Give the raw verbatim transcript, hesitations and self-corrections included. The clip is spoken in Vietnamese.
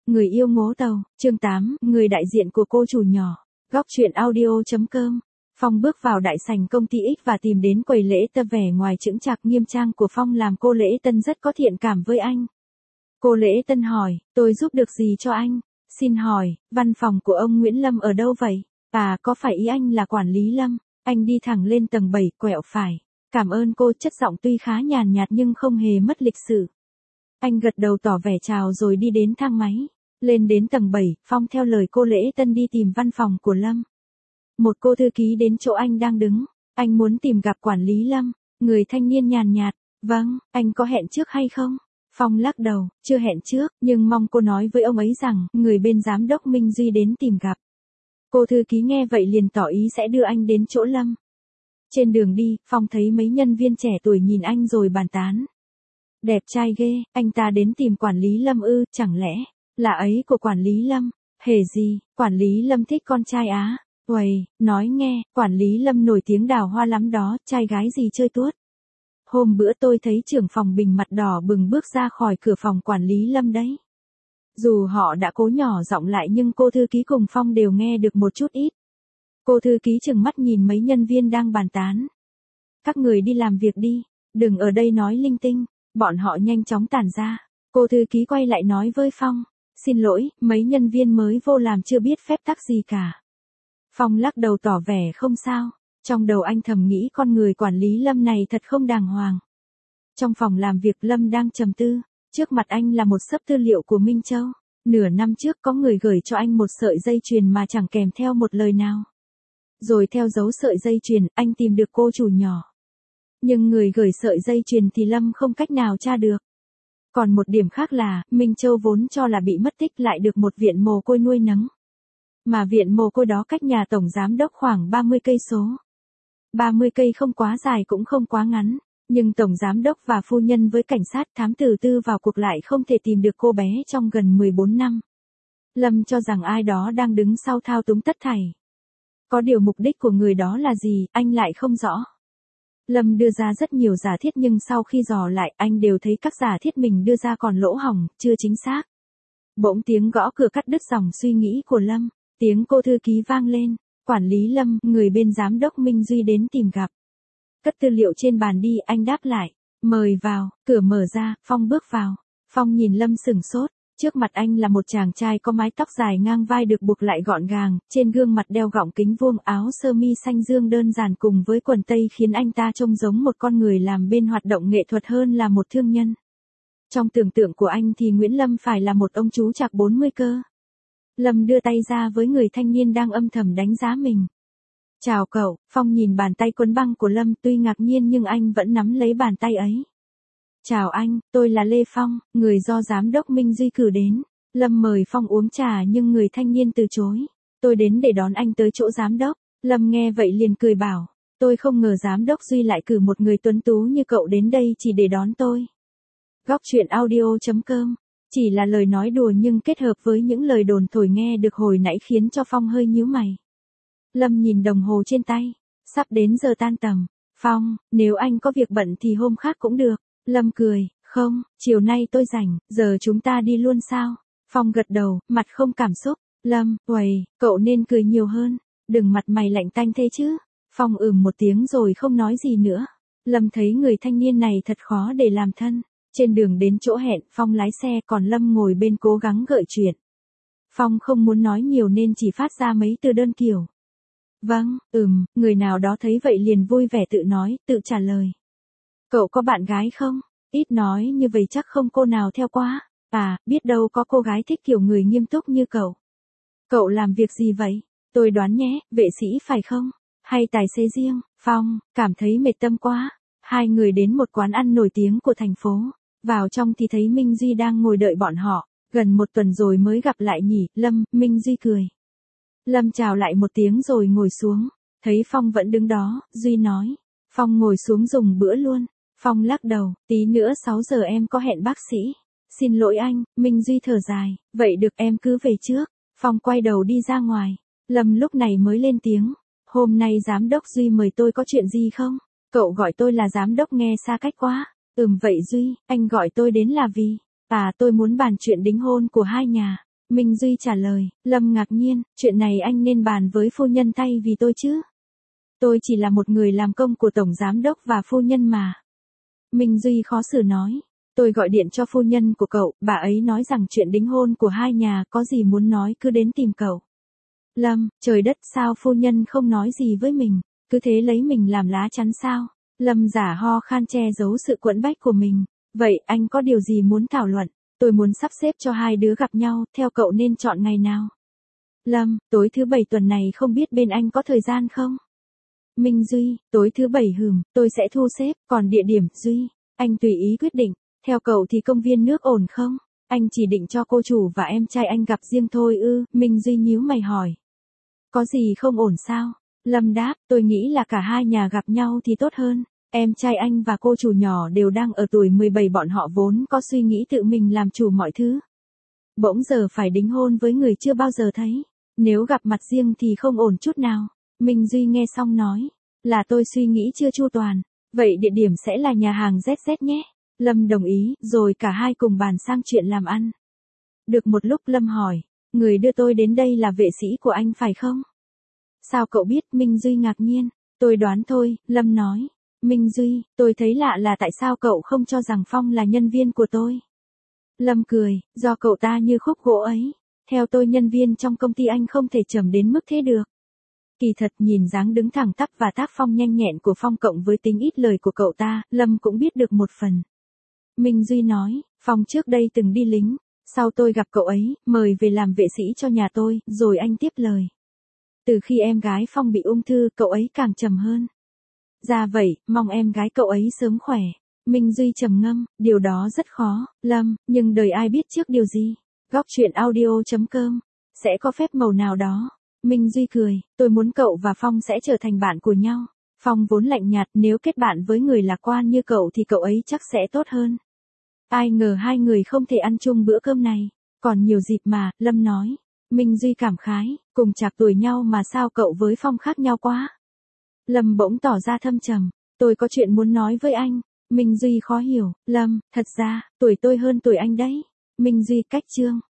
Người yêu ngố tàu, chương tám, người đại diện của cô chủ nhỏ. Góc truyện audio.com. Phong bước vào đại sảnh công ty X và tìm đến quầy lễ tân, vẻ ngoài chững chạc nghiêm trang của Phong làm cô lễ tân rất có thiện cảm với anh. Cô lễ tân hỏi, tôi giúp được gì cho anh? Xin hỏi, văn phòng của ông Nguyễn Lâm ở đâu vậy? À, có phải ý anh là quản lý Lâm? Anh đi thẳng lên tầng bảy, quẹo phải. Cảm ơn cô, chất giọng tuy khá nhàn nhạt nhưng không hề mất lịch sự. Anh gật đầu tỏ vẻ chào rồi đi đến thang máy. Lên đến tầng bảy, Phong theo lời cô lễ tân đi tìm văn phòng của Lâm. Một cô thư ký đến chỗ anh đang đứng. Anh muốn tìm gặp quản lý Lâm. Người thanh niên nhàn nhạt. Vâng, anh có hẹn trước hay không? Phong lắc đầu, chưa hẹn trước, nhưng mong cô nói với ông ấy rằng, người bên giám đốc Minh Duy đến tìm gặp. Cô thư ký nghe vậy liền tỏ ý sẽ đưa anh đến chỗ Lâm. Trên đường đi, Phong thấy mấy nhân viên trẻ tuổi nhìn anh rồi bàn tán. Đẹp trai ghê, anh ta đến tìm quản lý Lâm ư, chẳng lẽ là ấy của quản lý Lâm? Hề gì, quản lý Lâm thích con trai á? Uầy, nói nghe, quản lý Lâm nổi tiếng đào hoa lắm đó, trai gái gì chơi tuốt. Hôm bữa tôi thấy trưởng phòng Bình mặt đỏ bừng bước ra khỏi cửa phòng quản lý Lâm đấy. Dù họ đã cố nhỏ giọng lại nhưng cô thư ký cùng Phong đều nghe được một chút ít. Cô thư ký trừng mắt nhìn mấy nhân viên đang bàn tán. Các người đi làm việc đi, đừng ở đây nói linh tinh. Bọn họ nhanh chóng tản ra. Cô thư ký quay lại nói với Phong. Xin lỗi, mấy nhân viên mới vô làm chưa biết phép tắc gì cả. Phong lắc đầu tỏ vẻ không sao. Trong đầu anh thầm nghĩ con người quản lý Lâm này thật không đàng hoàng. Trong phòng làm việc Lâm đang trầm tư. Trước mặt anh là một xấp tư liệu của Minh Châu. Nửa năm trước có người gửi cho anh một sợi dây chuyền mà chẳng kèm theo một lời nào. Rồi theo dấu sợi dây chuyền, anh tìm được cô chủ nhỏ. Nhưng người gửi sợi dây chuyền thì Lâm không cách nào tra được. Còn một điểm khác là, Minh Châu vốn cho là bị mất tích lại được một viện mồ côi nuôi nấng. Mà viện mồ côi đó cách nhà tổng giám đốc khoảng ba mươi cây số. ba mươi cây không quá dài cũng không quá ngắn, nhưng tổng giám đốc và phu nhân với cảnh sát thám tử tư vào cuộc lại không thể tìm được cô bé trong gần mười bốn năm. Lâm cho rằng ai đó đang đứng sau thao túng tất thảy. Có điều mục đích của người đó là gì, anh lại không rõ. Lâm đưa ra rất nhiều giả thiết nhưng sau khi dò lại anh đều thấy các giả thiết mình đưa ra còn lỗ hổng, chưa chính xác. Bỗng tiếng gõ cửa cắt đứt dòng suy nghĩ của Lâm, tiếng cô thư ký vang lên, quản lý Lâm, người bên giám đốc Minh Duy đến tìm gặp. Cất tư liệu trên bàn đi, anh đáp lại, mời vào, cửa mở ra, Phong bước vào. Phong nhìn Lâm sửng sốt, trước mặt anh là một chàng trai có mái tóc dài ngang vai được buộc lại gọn gàng, trên gương mặt đeo gọng kính vuông, áo sơ mi xanh dương đơn giản cùng với quần tây khiến anh ta trông giống một con người làm bên hoạt động nghệ thuật hơn là một thương nhân. Trong tưởng tượng của anh thì Nguyễn Lâm phải là một ông chú chạc bốn mươi cơ. Lâm đưa tay ra với người thanh niên đang âm thầm đánh giá mình. Chào cậu, Phong nhìn bàn tay quấn băng của Lâm tuy ngạc nhiên nhưng anh vẫn nắm lấy bàn tay ấy. Chào anh, tôi là Lê Phong, người do giám đốc Minh Duy cử đến. Lâm mời Phong uống trà nhưng người thanh niên từ chối. Tôi đến để đón anh tới chỗ giám đốc. Lâm nghe vậy liền cười bảo, tôi không ngờ giám đốc Duy lại cử một người tuấn tú như cậu đến đây chỉ để đón tôi. Góc truyện audio.com. Chỉ là lời nói đùa nhưng kết hợp với những lời đồn thổi nghe được hồi nãy khiến cho Phong hơi nhíu mày. Lâm nhìn đồng hồ trên tay. Sắp đến giờ tan tầm. Phong, nếu anh có việc bận thì hôm khác cũng được. Lâm cười, không, chiều nay tôi rảnh, giờ chúng ta đi luôn sao? Phong gật đầu, mặt không cảm xúc. Lâm, uầy, cậu nên cười nhiều hơn, đừng mặt mày lạnh tanh thế chứ. Phong ừm một tiếng rồi không nói gì nữa. Lâm thấy người thanh niên này thật khó để làm thân. Trên đường đến chỗ hẹn, Phong lái xe còn Lâm ngồi bên cố gắng gợi chuyện. Phong không muốn nói nhiều nên chỉ phát ra mấy từ đơn kiểu. Vâng, ừm, người nào đó thấy vậy liền vui vẻ tự nói, tự trả lời. Cậu có bạn gái không? Ít nói như vậy chắc không cô nào theo quá. À, biết đâu có cô gái thích kiểu người nghiêm túc như cậu. Cậu làm việc gì vậy? Tôi đoán nhé, vệ sĩ phải không? Hay tài xế riêng? Phong, cảm thấy mệt tâm quá. Hai người đến một quán ăn nổi tiếng của thành phố. Vào trong thì thấy Minh Duy đang ngồi đợi bọn họ. Gần một tuần rồi mới gặp lại nhỉ, Lâm, Minh Duy cười. Lâm chào lại một tiếng rồi ngồi xuống. Thấy Phong vẫn đứng đó, Duy nói. Phong ngồi xuống dùng bữa luôn. Phong lắc đầu, tí nữa sáu giờ em có hẹn bác sĩ. Xin lỗi anh, Minh Duy thở dài, vậy được em cứ về trước. Phong quay đầu đi ra ngoài. Lâm lúc này mới lên tiếng. Hôm nay giám đốc Duy mời tôi có chuyện gì không? Cậu gọi tôi là giám đốc nghe xa cách quá. Ừm vậy Duy, anh gọi tôi đến là vì. À tôi muốn bàn chuyện đính hôn của hai nhà. Minh Duy trả lời, Lâm ngạc nhiên, chuyện này anh nên bàn với phu nhân thay vì tôi chứ. Tôi chỉ là một người làm công của tổng giám đốc và phu nhân mà. Minh Duy khó xử nói, tôi gọi điện cho phu nhân của cậu, bà ấy nói rằng chuyện đính hôn của hai nhà có gì muốn nói cứ đến tìm cậu. Lâm, trời đất sao phu nhân không nói gì với mình, cứ thế lấy mình làm lá chắn sao? Lâm giả ho khan che giấu sự quẫn bách của mình. Vậy anh có điều gì muốn thảo luận? Tôi muốn sắp xếp cho hai đứa gặp nhau, theo cậu nên chọn ngày nào? Lâm, tối thứ bảy tuần này không biết bên anh có thời gian không? Minh Duy, tối thứ bảy hừm, tôi sẽ thu xếp, còn địa điểm, Duy, anh tùy ý quyết định. Theo cậu thì công viên nước ổn không? Anh chỉ định cho cô chủ và em trai anh gặp riêng thôi ư, Minh Duy nhíu mày hỏi. Có gì không ổn sao? Lâm đáp, tôi nghĩ là cả hai nhà gặp nhau thì tốt hơn. Em trai anh và cô chủ nhỏ đều đang ở tuổi mười bảy, bọn họ vốn có suy nghĩ tự mình làm chủ mọi thứ. Bỗng giờ phải đính hôn với người chưa bao giờ thấy. Nếu gặp mặt riêng thì không ổn chút nào. Minh Duy nghe xong nói, là tôi suy nghĩ chưa chu toàn. Vậy địa điểm sẽ là nhà hàng Z Z nhé. Lâm đồng ý, rồi cả hai cùng bàn sang chuyện làm ăn. Được một lúc Lâm hỏi, người đưa tôi đến đây là vệ sĩ của anh phải không? Sao cậu biết? Minh Duy ngạc nhiên. Tôi đoán thôi, Lâm nói. Minh Duy, tôi thấy lạ là tại sao cậu không cho rằng Phong là nhân viên của tôi. Lâm cười, do cậu ta như khúc gỗ ấy. Theo tôi nhân viên trong công ty anh không thể trầm đến mức thế được. Kỳ thật nhìn dáng đứng thẳng tắp và tác phong nhanh nhẹn của Phong cộng với tính ít lời của cậu ta, Lâm cũng biết được một phần. Minh Duy nói, Phong trước đây từng đi lính, sau tôi gặp cậu ấy, mời về làm vệ sĩ cho nhà tôi, rồi anh tiếp lời. Từ khi em gái Phong bị ung thư, cậu ấy càng trầm hơn. Ra vậy, mong em gái cậu ấy sớm khỏe. Minh Duy trầm ngâm, điều đó rất khó, Lâm, nhưng đời ai biết trước điều gì. Góc truyện audio chấm com sẽ có phép màu nào đó. Minh Duy cười, tôi muốn cậu và Phong sẽ trở thành bạn của nhau. Phong vốn lạnh nhạt, nếu kết bạn với người lạc quan như cậu thì cậu ấy chắc sẽ tốt hơn. Ai ngờ hai người không thể ăn chung bữa cơm này. Còn nhiều dịp mà, Lâm nói. Minh Duy cảm khái, cùng chạc tuổi nhau mà sao cậu với Phong khác nhau quá. Lâm bỗng tỏ ra thâm trầm, tôi có chuyện muốn nói với anh. Minh Duy khó hiểu, Lâm, thật ra, tuổi tôi hơn tuổi anh đấy. Minh Duy cách chương.